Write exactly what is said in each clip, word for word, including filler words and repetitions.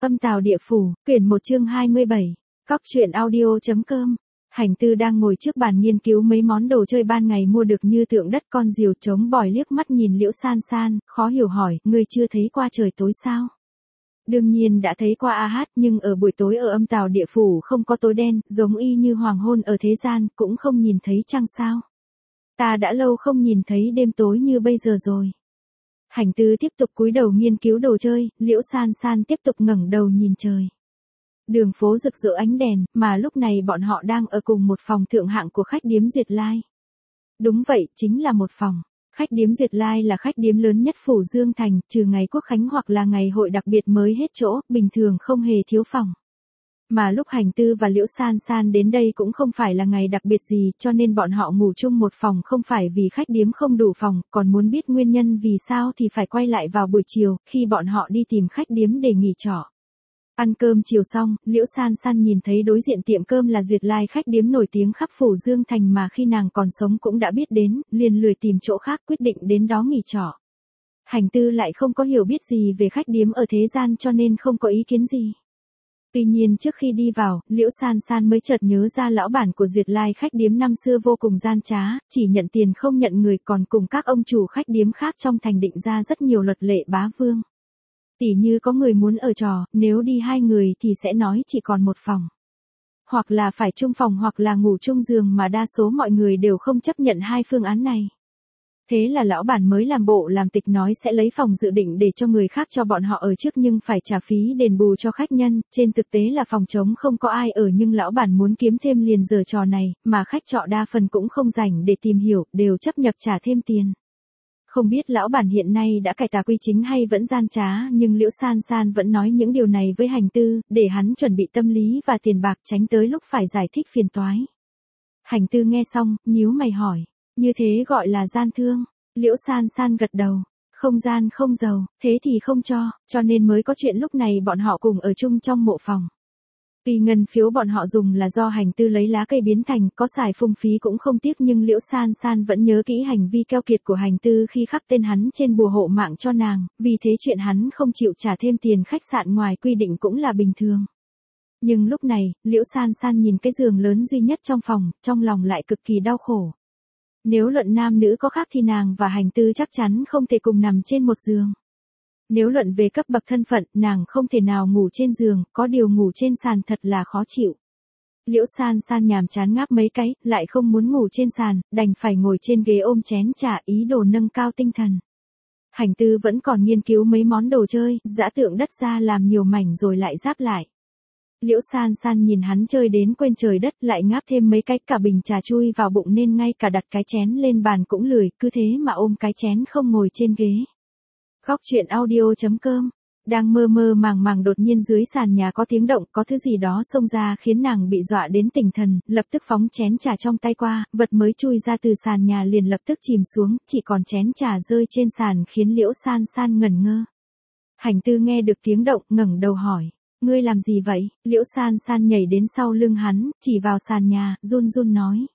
Âm Tào Địa Phủ, quyển một chương hai mươi bảy, Cóc truyện audio chấm com. Hành Tư đang ngồi trước bàn nghiên cứu mấy món đồ chơi ban ngày mua được như tượng đất con diều trống bòi, liếc mắt nhìn Liễu San San, khó hiểu hỏi, ngươi chưa thấy qua trời tối sao? Đương nhiên đã thấy qua a hát, nhưng ở buổi tối ở Âm Tào Địa Phủ không có tối đen, giống y như hoàng hôn ở thế gian, cũng không nhìn thấy trăng sao. Ta đã lâu không nhìn thấy đêm tối như bây giờ rồi. Hành Tư tiếp tục cúi đầu nghiên cứu đồ chơi, Liễu San San tiếp tục ngẩng đầu nhìn trời. Đường phố rực rỡ ánh đèn, mà lúc này bọn họ đang ở cùng một phòng thượng hạng của khách điếm Duyệt Lai. Đúng vậy, chính là một phòng. Khách điếm Duyệt Lai là khách điếm lớn nhất phủ Dương Thành, trừ ngày Quốc Khánh hoặc là ngày hội đặc biệt mới hết chỗ, bình thường không hề thiếu phòng. Mà lúc Hành Tư và Liễu San San đến đây cũng không phải là ngày đặc biệt gì, cho nên bọn họ ngủ chung một phòng không phải vì khách điếm không đủ phòng, còn muốn biết nguyên nhân vì sao thì phải quay lại vào buổi chiều, khi bọn họ đi tìm khách điếm để nghỉ trọ. Ăn cơm chiều xong, Liễu San San nhìn thấy đối diện tiệm cơm là Duyệt Lai, khách điếm nổi tiếng khắp phủ Dương Thành mà khi nàng còn sống cũng đã biết đến, liền lười tìm chỗ khác, quyết định đến đó nghỉ trọ. Hành Tư lại không có hiểu biết gì về khách điếm ở thế gian cho nên không có ý kiến gì. Tuy nhiên trước khi đi vào, Liễu San San mới chợt nhớ ra lão bản của Duyệt Lai khách điếm năm xưa vô cùng gian trá, chỉ nhận tiền không nhận người, còn cùng các ông chủ khách điếm khác trong thành định ra rất nhiều luật lệ bá vương. Tỉ như có người muốn ở trọ, nếu đi hai người thì sẽ nói chỉ còn một phòng. Hoặc là phải chung phòng hoặc là ngủ chung giường, mà đa số mọi người đều không chấp nhận hai phương án này. Thế là lão bản mới làm bộ làm tịch nói sẽ lấy phòng dự định để cho người khác cho bọn họ ở trước nhưng phải trả phí đền bù cho khách nhân, trên thực tế là phòng trống không có ai ở nhưng lão bản muốn kiếm thêm liền giở trò này, mà khách trọ đa phần cũng không rảnh để tìm hiểu, đều chấp nhập trả thêm tiền. Không biết lão bản hiện nay đã cải tà quy chính hay vẫn gian trá, nhưng Liễu San San vẫn nói những điều này với Hành Tư, để hắn chuẩn bị tâm lý và tiền bạc, tránh tới lúc phải giải thích phiền toái. Hành Tư nghe xong, nhíu mày hỏi, như thế gọi là gian thương? Liễu San San gật đầu, không gian không giàu, thế thì không cho, cho nên mới có chuyện lúc này bọn họ cùng ở chung trong mộ phòng. Vì ngân phiếu bọn họ dùng là do Hành Tư lấy lá cây biến thành, có xài phung phí cũng không tiếc, nhưng Liễu San San vẫn nhớ kỹ hành vi keo kiệt của Hành Tư khi khắc tên hắn trên bùa hộ mạng cho nàng, vì thế chuyện hắn không chịu trả thêm tiền khách sạn ngoài quy định cũng là bình thường. Nhưng lúc này, Liễu San San nhìn cái giường lớn duy nhất trong phòng, trong lòng lại cực kỳ đau khổ. Nếu luận nam nữ có khác thì nàng và Hành Tư chắc chắn không thể cùng nằm trên một giường. Nếu luận về cấp bậc thân phận, nàng không thể nào ngủ trên giường, có điều ngủ trên sàn thật là khó chịu. Liễu San San nhàm chán ngáp mấy cái, lại không muốn ngủ trên sàn, đành phải ngồi trên ghế ôm chén trà, ý đồ nâng cao tinh thần. Hành Tư vẫn còn nghiên cứu mấy món đồ chơi, giã tượng đất ra làm nhiều mảnh rồi lại ráp lại. Liễu San San nhìn hắn chơi đến quên trời đất, lại ngáp thêm mấy cái, cả bình trà chui vào bụng nên ngay cả đặt cái chén lên bàn cũng lười, cứ thế mà ôm cái chén không ngồi trên ghế. Cóc truyện audio chấm com. Đang mơ mơ màng màng đột nhiên dưới sàn nhà có tiếng động, có thứ gì đó xông ra khiến nàng bị dọa đến tỉnh thần, lập tức phóng chén trà trong tay qua, vật mới chui ra từ sàn nhà liền lập tức chìm xuống, chỉ còn chén trà rơi trên sàn khiến Liễu San San ngẩn ngơ. Hành Tư nghe được tiếng động, ngẩng đầu hỏi, ngươi làm gì vậy? Liễu San San nhảy đến sau lưng hắn, chỉ vào sàn nhà, run run nói.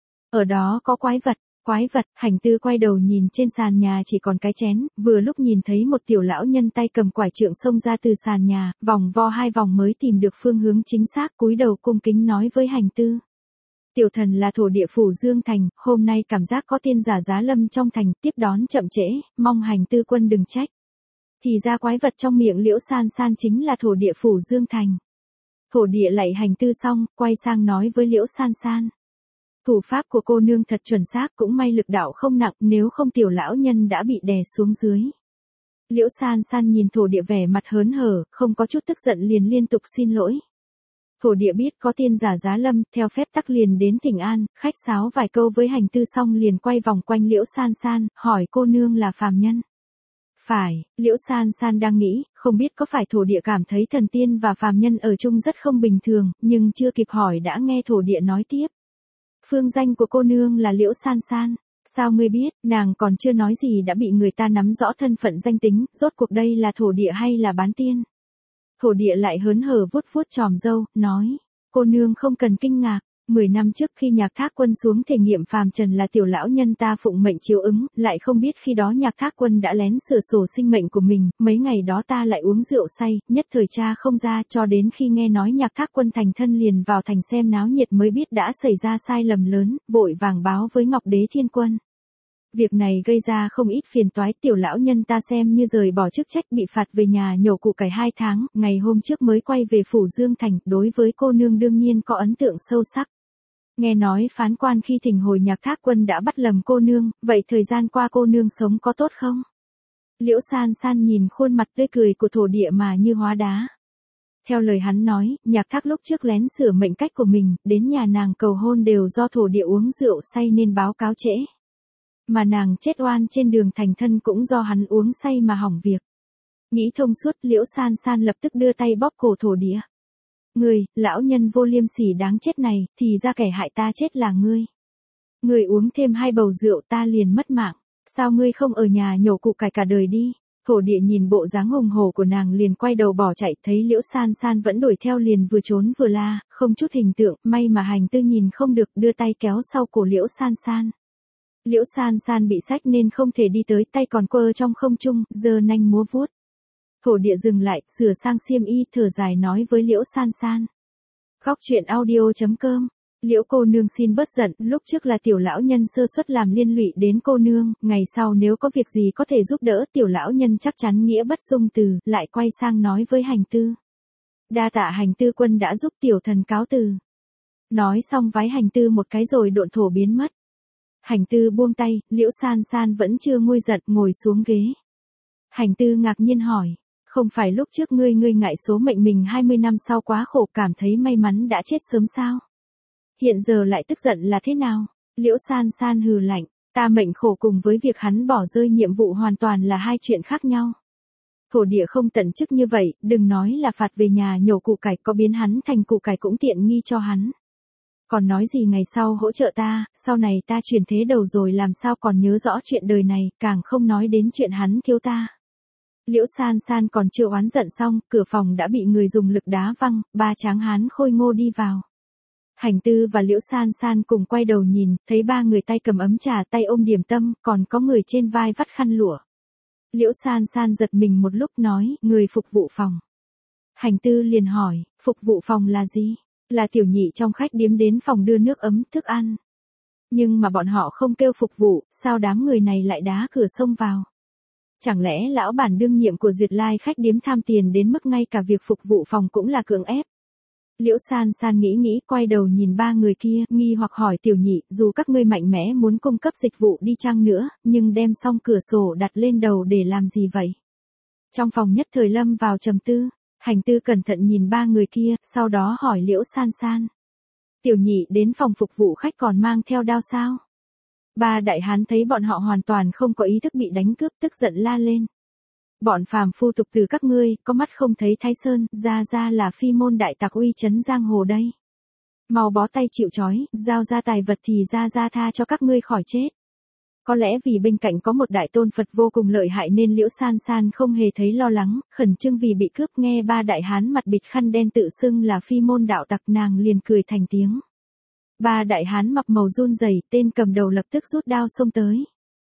Ở đó có quái vật. Quái vật. Hành Tư quay đầu nhìn trên sàn nhà chỉ còn cái chén, vừa lúc nhìn thấy một tiểu lão nhân tay cầm quải trượng xông ra từ sàn nhà, vòng vo hai vòng mới tìm được phương hướng chính xác, cúi đầu cung kính nói với Hành Tư. Tiểu thần là thổ địa phủ Dương Thành, hôm nay cảm giác có tiên giả giá lâm trong thành, tiếp đón chậm trễ, mong Hành Tư quân đừng trách. Thì ra quái vật trong miệng Liễu San San chính là thổ địa phủ Dương Thành. Thổ địa lạy Hành Tư xong, quay sang nói với Liễu San San. Thủ pháp của cô nương thật chuẩn xác, cũng may lực đạo không nặng, nếu không tiểu lão nhân đã bị đè xuống dưới. Liễu San San nhìn thổ địa vẻ mặt hớn hở, không có chút tức giận liền liên tục xin lỗi. Thổ địa biết có tiên giả giá lâm, theo phép tắc liền đến thỉnh an, khách sáo vài câu với Hành Tư xong liền quay vòng quanh Liễu San San, hỏi cô nương là phàm nhân. Phải, Liễu San San đang nghĩ, không biết có phải thổ địa cảm thấy thần tiên và phàm nhân ở chung rất không bình thường, nhưng chưa kịp hỏi đã nghe thổ địa nói tiếp. Phương danh của cô nương là Liễu San San. Sao ngươi biết? Nàng còn chưa nói gì đã bị người ta nắm rõ thân phận danh tính, rốt cuộc đây là thổ địa hay là bán tiên? Thổ địa lại hớn hở vuốt vuốt chòm râu, nói, cô nương không cần kinh ngạc, Mười năm trước khi Nhạc Thác Quân xuống thể nghiệm phàm trần là tiểu lão nhân ta phụng mệnh chiếu ứng, lại không biết khi đó Nhạc Thác Quân đã lén sửa sổ sinh mệnh của mình, mấy ngày đó ta lại uống rượu say, nhất thời cha không ra, cho đến khi nghe nói Nhạc Thác Quân thành thân liền vào thành xem náo nhiệt mới biết đã xảy ra sai lầm lớn, vội vàng báo với Ngọc Đế Thiên Quân. Việc này gây ra không ít phiền toái, tiểu lão nhân ta xem như rời bỏ chức trách bị phạt về nhà nhổ củ cải hai tháng, ngày hôm trước mới quay về phủ Dương Thành, đối với cô nương đương nhiên có ấn tượng sâu sắc. Nghe nói phán quan khi thỉnh hồi Nhạc Thác Quân đã bắt lầm cô nương, vậy thời gian qua cô nương sống có tốt không? Liễu San San nhìn khuôn mặt tươi cười của thổ địa mà như hóa đá. Theo lời hắn nói, Nhạc Thác lúc trước lén sửa mệnh cách của mình, đến nhà nàng cầu hôn đều do thổ địa uống rượu say nên báo cáo trễ. Mà nàng chết oan trên đường thành thân cũng do hắn uống say mà hỏng việc. Nghĩ thông suốt, Liễu San San lập tức đưa tay bóp cổ thổ địa. Ngươi, lão nhân vô liêm sỉ đáng chết này, thì ra kẻ hại ta chết là ngươi. Ngươi uống thêm hai bầu rượu ta liền mất mạng, sao ngươi không ở nhà nhổ củ cải cả đời đi? Thổ địa nhìn bộ dáng hùng hổ của nàng liền quay đầu bỏ chạy, thấy Liễu San San vẫn đuổi theo liền vừa trốn vừa la, không chút hình tượng, may mà Hành Tư nhìn không được, đưa tay kéo sau cổ Liễu San San. Liễu San San bị xách nên không thể đi tới, tay còn quơ trong không trung, giơ nanh múa vuốt. Thổ địa dừng lại, sửa sang xiêm y, thở dài nói với Liễu San San. Góc truyện audio chấm com. Liễu cô nương xin bớt giận, lúc trước là tiểu lão nhân sơ suất làm liên lụy đến cô nương, ngày sau nếu có việc gì có thể giúp đỡ, tiểu lão nhân chắc chắn nghĩa bất dung từ, lại quay sang nói với Hành Tư. Đa tạ Hành Tư quân đã giúp tiểu thần cáo từ. Nói xong vái Hành Tư một cái rồi độn thổ biến mất. Hành Tư buông tay, Liễu San San vẫn chưa nguôi giận, ngồi xuống ghế. Hành Tư ngạc nhiên hỏi, không phải lúc trước ngươi ngươi ngại số mệnh mình hai mươi năm sau quá khổ cảm thấy may mắn đã chết sớm sao? Hiện giờ lại tức giận là thế nào? Liễu San San hừ lạnh, ta mệnh khổ cùng với việc hắn bỏ rơi nhiệm vụ hoàn toàn là hai chuyện khác nhau. Thổ địa không tận chức như vậy, đừng nói là phạt về nhà nhổ củ cải, có biến hắn thành củ cải cũng tiện nghi cho hắn. Còn nói gì ngày sau hỗ trợ ta, sau này ta chuyển thế đầu rồi làm sao còn nhớ rõ chuyện đời này, càng không nói đến chuyện hắn thiếu ta. Liễu San San còn chưa oán giận xong, cửa phòng đã bị người dùng lực đá văng, ba tráng hán khôi ngô đi vào. Hành Tư và Liễu San San cùng quay đầu nhìn, thấy ba người tay cầm ấm trà, tay ôm điểm tâm, còn có người trên vai vắt khăn lụa. Liễu San San giật mình một lúc nói, người phục vụ phòng. Hành Tư liền hỏi, phục vụ phòng là gì? Là tiểu nhị trong khách điếm đến phòng đưa nước ấm, thức ăn. Nhưng mà bọn họ không kêu phục vụ, sao đám người này lại đá cửa xông vào? Chẳng lẽ lão bản đương nhiệm của Duyệt Lai khách điếm tham tiền đến mức ngay cả việc phục vụ phòng cũng là cưỡng ép? Liễu San San nghĩ nghĩ, quay đầu nhìn ba người kia, nghi hoặc hỏi tiểu nhị, dù các ngươi mạnh mẽ muốn cung cấp dịch vụ đi chăng nữa, nhưng đem xong cửa sổ đặt lên đầu để làm gì vậy? Trong phòng nhất thời lâm vào trầm tư. Hành Tư cẩn thận nhìn ba người kia, sau đó hỏi Liễu San San. Tiểu nhị đến phòng phục vụ khách còn mang theo đao sao? Ba đại hán thấy bọn họ hoàn toàn không có ý thức bị đánh cướp, tức giận la lên. Bọn phàm phu tục từ các ngươi, có mắt không thấy Thái Sơn, ra ra là phi môn đại tặc uy chấn giang hồ đây. Mau bó tay chịu trói, giao ra tài vật thì ra ra tha cho các ngươi khỏi chết. Có lẽ vì bên cạnh có một đại tôn Phật vô cùng lợi hại nên Liễu San San không hề thấy lo lắng, khẩn trương vì bị cướp, nghe ba đại hán mặt bịt khăn đen tự xưng là phi môn đạo tặc, nàng liền cười thành tiếng. Ba đại hán mặc màu run rẩy, tên cầm đầu lập tức rút đao xông tới.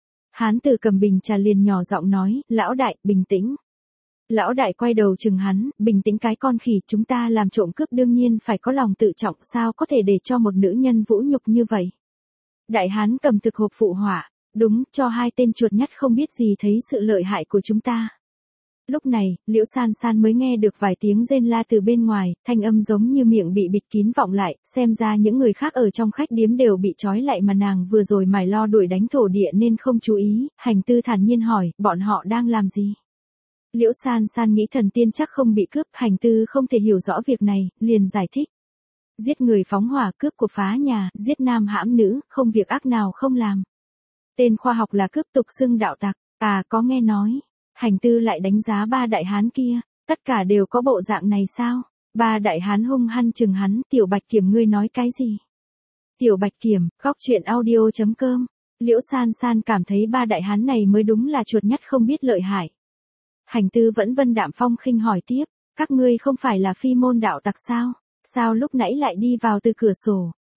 Hán tử cầm bình trà liền nhỏ giọng nói, lão đại, bình tĩnh. Lão đại quay đầu chừng hắn, bình tĩnh cái con khỉ, chúng ta làm trộm cướp đương nhiên phải có lòng tự trọng, sao có thể để cho một nữ nhân vũ nhục như vậy. Đại hán cầm thực hộp phụ họa, đúng, cho hai tên chuột nhắt không biết gì thấy sự lợi hại của chúng ta. Lúc này, Liễu San San mới nghe được vài tiếng rên la từ bên ngoài, thanh âm giống như miệng bị bịt kín vọng lại, xem ra những người khác ở trong khách điếm đều bị trói lại mà nàng vừa rồi mải lo đuổi đánh thổ địa nên không chú ý. Hành Tư thản nhiên hỏi, bọn họ đang làm gì? Liễu San San nghĩ thần tiên chắc không bị cướp, Hành Tư không thể hiểu rõ việc này, liền giải thích. Giết người phóng hỏa, cướp của phá nhà, giết nam hãm nữ, không việc ác nào không làm. Tên khoa học là cướp, tục xưng đạo tặc, à có nghe nói. Hành Tư lại đánh giá ba đại hán kia, tất cả đều có bộ dạng này sao? Ba đại hán hung hăng chừng hắn, tiểu Bạch Kiểm ngươi nói cái gì? Tiểu Bạch Kiểm, góc truyện audio chấm com. Liễu San San cảm thấy ba đại hán này mới đúng là chuột nhắt không biết lợi hại. Hành Tư vẫn vân đạm phong khinh hỏi tiếp, các ngươi không phải là phi môn đạo tặc sao? Sao lúc nãy lại đi vào từ cửa sổ?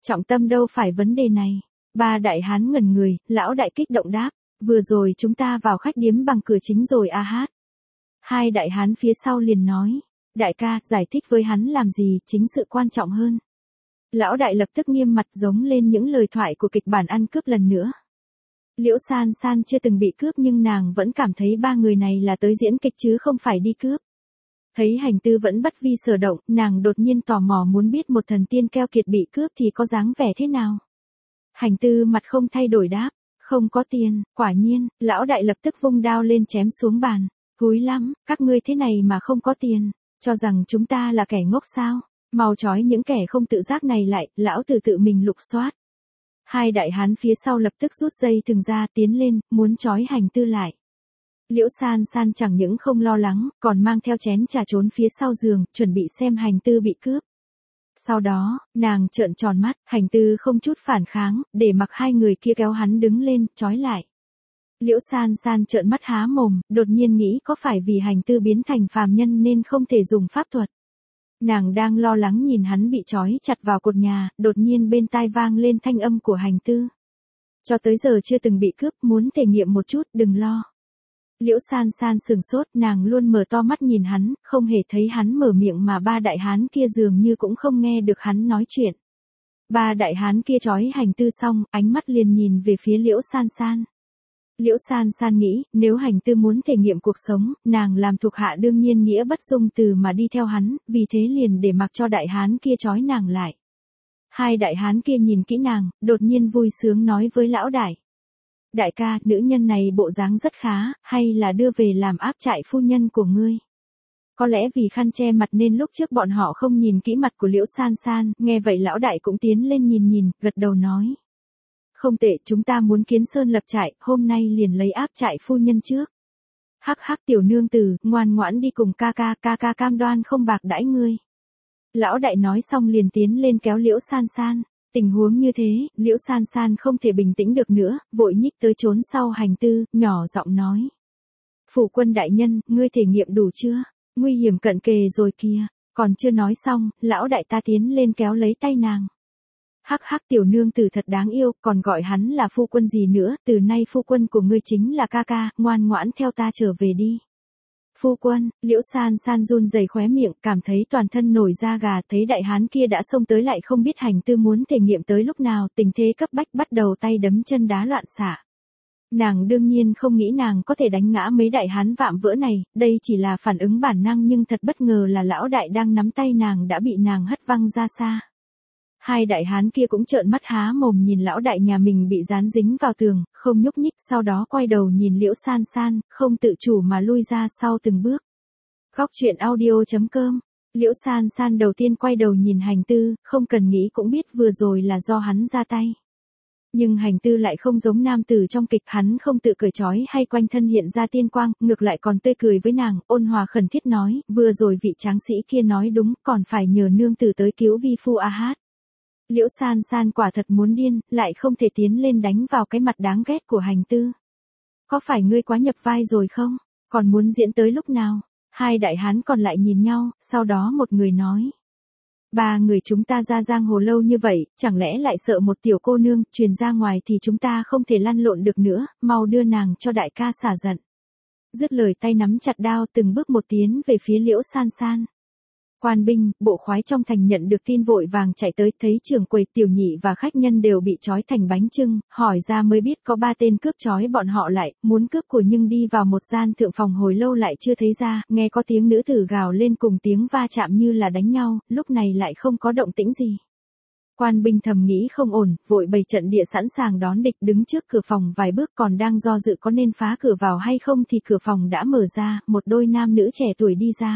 Trọng tâm đâu phải vấn đề này. Ba đại hán ngẩn người, lão đại kích động đáp, vừa rồi chúng ta vào khách điếm bằng cửa chính rồi a hát. Hai đại hán phía sau liền nói, đại ca, giải thích với hắn làm gì, chính sự quan trọng hơn. Lão đại lập tức nghiêm mặt giống lên những lời thoại của kịch bản ăn cướp lần nữa. Liễu San San chưa từng bị cướp nhưng nàng vẫn cảm thấy ba người này là tới diễn kịch chứ không phải đi cướp. Thấy hành tư vẫn bất vi sở động, nàng đột nhiên tò mò muốn biết một thần tiên keo kiệt bị cướp thì có dáng vẻ thế nào. Hành tư mặt không thay đổi đáp, không có tiền, quả nhiên, lão đại lập tức vung đao lên chém xuống bàn. Thúi lắm, các ngươi thế này mà không có tiền, cho rằng chúng ta là kẻ ngốc sao, mau trói những kẻ không tự giác này lại, lão tử tự mình lục soát. Hai đại hán phía sau lập tức rút dây thừng ra tiến lên, muốn trói hành tư lại. Liễu San San chẳng những không lo lắng, còn mang theo chén trà trốn phía sau giường, chuẩn bị xem hành tư bị cướp. Sau đó, nàng trợn tròn mắt, hành tư không chút phản kháng, để mặc hai người kia kéo hắn đứng lên, trói lại. Liễu San San trợn mắt há mồm, đột nhiên nghĩ có phải vì hành tư biến thành phàm nhân nên không thể dùng pháp thuật. Nàng đang lo lắng nhìn hắn bị trói chặt vào cột nhà, đột nhiên bên tai vang lên thanh âm của hành tư. Cho tới giờ chưa từng bị cướp, muốn thể nghiệm một chút, đừng lo. Liễu San San sừng sốt, nàng luôn mở to mắt nhìn hắn, không hề thấy hắn mở miệng mà ba đại hán kia dường như cũng không nghe được hắn nói chuyện. Ba đại hán kia trói hành tư xong, ánh mắt liền nhìn về phía Liễu San San. Liễu San San nghĩ, nếu hành tư muốn thể nghiệm cuộc sống, nàng làm thuộc hạ đương nhiên nghĩa bất dung từ mà đi theo hắn, vì thế liền để mặc cho đại hán kia trói nàng lại. Hai đại hán kia nhìn kỹ nàng, đột nhiên vui sướng nói với lão đại. Đại ca, nữ nhân này bộ dáng rất khá, hay là đưa về làm áp trại phu nhân của ngươi? Có lẽ vì khăn che mặt nên lúc trước bọn họ không nhìn kỹ mặt của Liễu San San, nghe vậy lão đại cũng tiến lên nhìn nhìn, gật đầu nói. Không tệ, chúng ta muốn kiến sơn lập trại, hôm nay liền lấy áp trại phu nhân trước. Hắc hắc tiểu nương tử, ngoan ngoãn đi cùng ca ca, ca ca cam đoan không bạc đãi ngươi. Lão đại nói xong liền tiến lên kéo Liễu San San. Tình huống như thế, Liễu San San không thể bình tĩnh được nữa, vội nhích tới trốn sau hành tư, nhỏ giọng nói. Phủ quân đại nhân, ngươi thể nghiệm đủ chưa? Nguy hiểm cận kề rồi kìa. Còn chưa nói xong, lão đại ta tiến lên kéo lấy tay nàng. Hắc hắc tiểu nương tử thật đáng yêu, còn gọi hắn là phu quân gì nữa, từ nay phu quân của ngươi chính là ca ca, ngoan ngoãn theo ta trở về đi. Phu quân, Liễu San San run rẩy khóe miệng, cảm thấy toàn thân nổi da gà, thấy đại hán kia đã xông tới lại không biết hành tư muốn thể nghiệm tới lúc nào, tình thế cấp bách bắt đầu tay đấm chân đá loạn xạ. Nàng đương nhiên không nghĩ nàng có thể đánh ngã mấy đại hán vạm vỡ này, đây chỉ là phản ứng bản năng nhưng thật bất ngờ là lão đại đang nắm tay nàng đã bị nàng hất văng ra xa. Hai đại hán kia cũng trợn mắt há mồm nhìn lão đại nhà mình bị dán dính vào tường, không nhúc nhích, sau đó quay đầu nhìn Liễu San San, không tự chủ mà lui ra sau từng bước. Góc truyện audio chấm com. Liễu San San đầu tiên quay đầu nhìn hành tư, không cần nghĩ cũng biết vừa rồi là do hắn ra tay. Nhưng hành tư lại không giống nam tử trong kịch, hắn không tự cởi trói hay quanh thân hiện ra tiên quang, ngược lại còn tươi cười với nàng, ôn hòa khẩn thiết nói, vừa rồi vị tráng sĩ kia nói đúng, còn phải nhờ nương tử tới cứu vi phu a hát. Liễu San San quả thật muốn điên, lại không thể tiến lên đánh vào cái mặt đáng ghét của hành tư. Có phải ngươi quá nhập vai rồi không? Còn muốn diễn tới lúc nào? Hai đại hán còn lại nhìn nhau, sau đó một người nói. Ba người chúng ta ra giang hồ lâu như vậy, chẳng lẽ lại sợ một tiểu cô nương, truyền ra ngoài thì chúng ta không thể lăn lộn được nữa, mau đưa nàng cho đại ca xả giận. Dứt lời tay nắm chặt đao từng bước một tiến về phía Liễu San San. Quan binh, bộ khoái trong thành nhận được tin vội vàng chạy tới, thấy trưởng quầy, tiểu nhị và khách nhân đều bị trói thành bánh chưng, hỏi ra mới biết có ba tên cướp trói bọn họ lại, muốn cướp của nhưng đi vào một gian thượng phòng hồi lâu lại chưa thấy ra, nghe có tiếng nữ tử gào lên cùng tiếng va chạm như là đánh nhau, lúc này lại không có động tĩnh gì. Quan binh thầm nghĩ không ổn, vội bày trận địa sẵn sàng đón địch, đứng trước cửa phòng vài bước còn đang do dự có nên phá cửa vào hay không thì cửa phòng đã mở ra, một đôi nam nữ trẻ tuổi đi ra.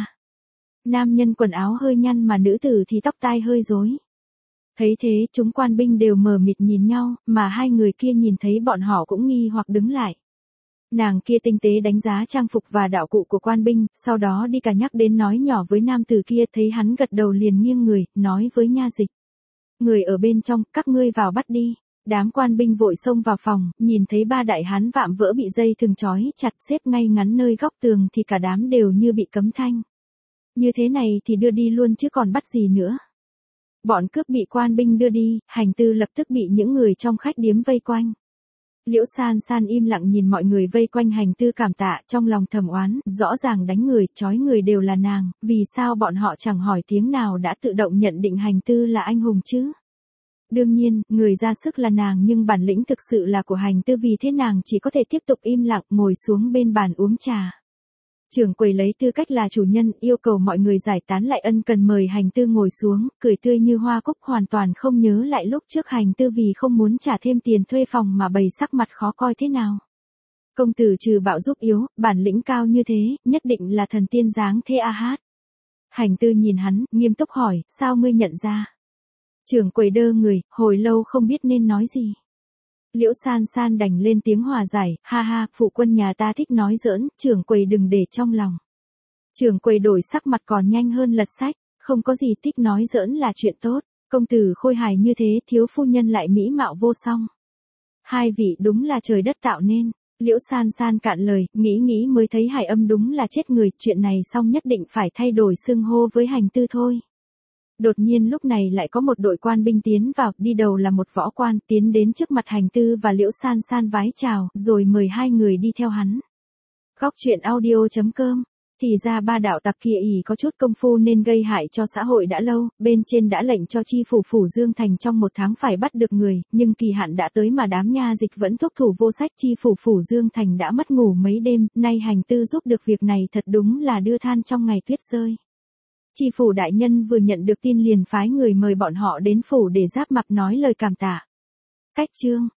Nam nhân quần áo hơi nhăn mà nữ tử thì tóc tai hơi rối. Thấy thế, chúng quan binh đều mờ mịt nhìn nhau, mà hai người kia nhìn thấy bọn họ cũng nghi hoặc đứng lại. Nàng kia tinh tế đánh giá trang phục và đạo cụ của quan binh, sau đó đi cả nhắc đến nói nhỏ với nam tử kia, thấy hắn gật đầu liền nghiêng người, nói với nha dịch. Người ở bên trong, các ngươi vào bắt đi. Đám quan binh vội xông vào phòng, nhìn thấy ba đại hán vạm vỡ bị dây thừng trói chặt xếp ngay ngắn nơi góc tường thì cả đám đều như bị cấm thanh. Như thế này thì đưa đi luôn chứ còn bắt gì nữa. Bọn cướp bị quan binh đưa đi, Hành Tư lập tức bị những người trong khách điếm vây quanh. Liễu San San im lặng nhìn mọi người vây quanh Hành Tư cảm tạ, trong lòng thầm oán, rõ ràng đánh người, trói người đều là nàng, vì sao bọn họ chẳng hỏi tiếng nào đã tự động nhận định Hành Tư là anh hùng chứ? Đương nhiên, người ra sức là nàng nhưng bản lĩnh thực sự là của Hành Tư, vì thế nàng chỉ có thể tiếp tục im lặng ngồi xuống bên bàn uống trà. Trưởng quầy lấy tư cách là chủ nhân, yêu cầu mọi người giải tán lại ân cần mời Hành Tư ngồi xuống, cười tươi như hoa cúc, hoàn toàn không nhớ lại lúc trước Hành Tư vì không muốn trả thêm tiền thuê phòng mà bày sắc mặt khó coi thế nào. Công tử trừ bạo giúp yếu, bản lĩnh cao như thế, nhất định là thần tiên dáng thế a hát. Hành Tư nhìn hắn, nghiêm túc hỏi, sao ngươi nhận ra? Trưởng quầy đơ người, hồi lâu không biết nên nói gì. Liễu San San đành lên tiếng hòa giải, ha ha, phụ quân nhà ta thích nói giỡn, trưởng quầy đừng để trong lòng. Trưởng quầy đổi sắc mặt còn nhanh hơn lật sách, không có gì, thích nói giỡn là chuyện tốt, công tử khôi hài như thế, thiếu phu nhân lại mỹ mạo vô song. Hai vị đúng là trời đất tạo nên. Liễu San San cạn lời, nghĩ nghĩ mới thấy Hải Âm đúng là chết người, chuyện này xong nhất định phải thay đổi xưng hô với Hành Tư thôi. Đột nhiên lúc này lại có một đội quan binh tiến vào, đi đầu là một võ quan, tiến đến trước mặt Hành Tư và Liễu San San vái chào, rồi mời hai người đi theo hắn. Góc truyện audio chấm com. Thì ra ba đạo tặc kia ỷ có chút công phu nên gây hại cho xã hội đã lâu, bên trên đã lệnh cho chi phủ phủ Dương Thành trong một tháng phải bắt được người, nhưng kỳ hạn đã tới mà đám nha dịch vẫn thúc thủ vô sách, chi phủ phủ Dương Thành đã mất ngủ mấy đêm, nay Hành Tư giúp được việc này thật đúng là đưa than trong ngày tuyết rơi. Chi phủ đại nhân vừa nhận được tin liền phái người mời bọn họ đến phủ để giáp mặt nói lời cảm tạ. Cách chương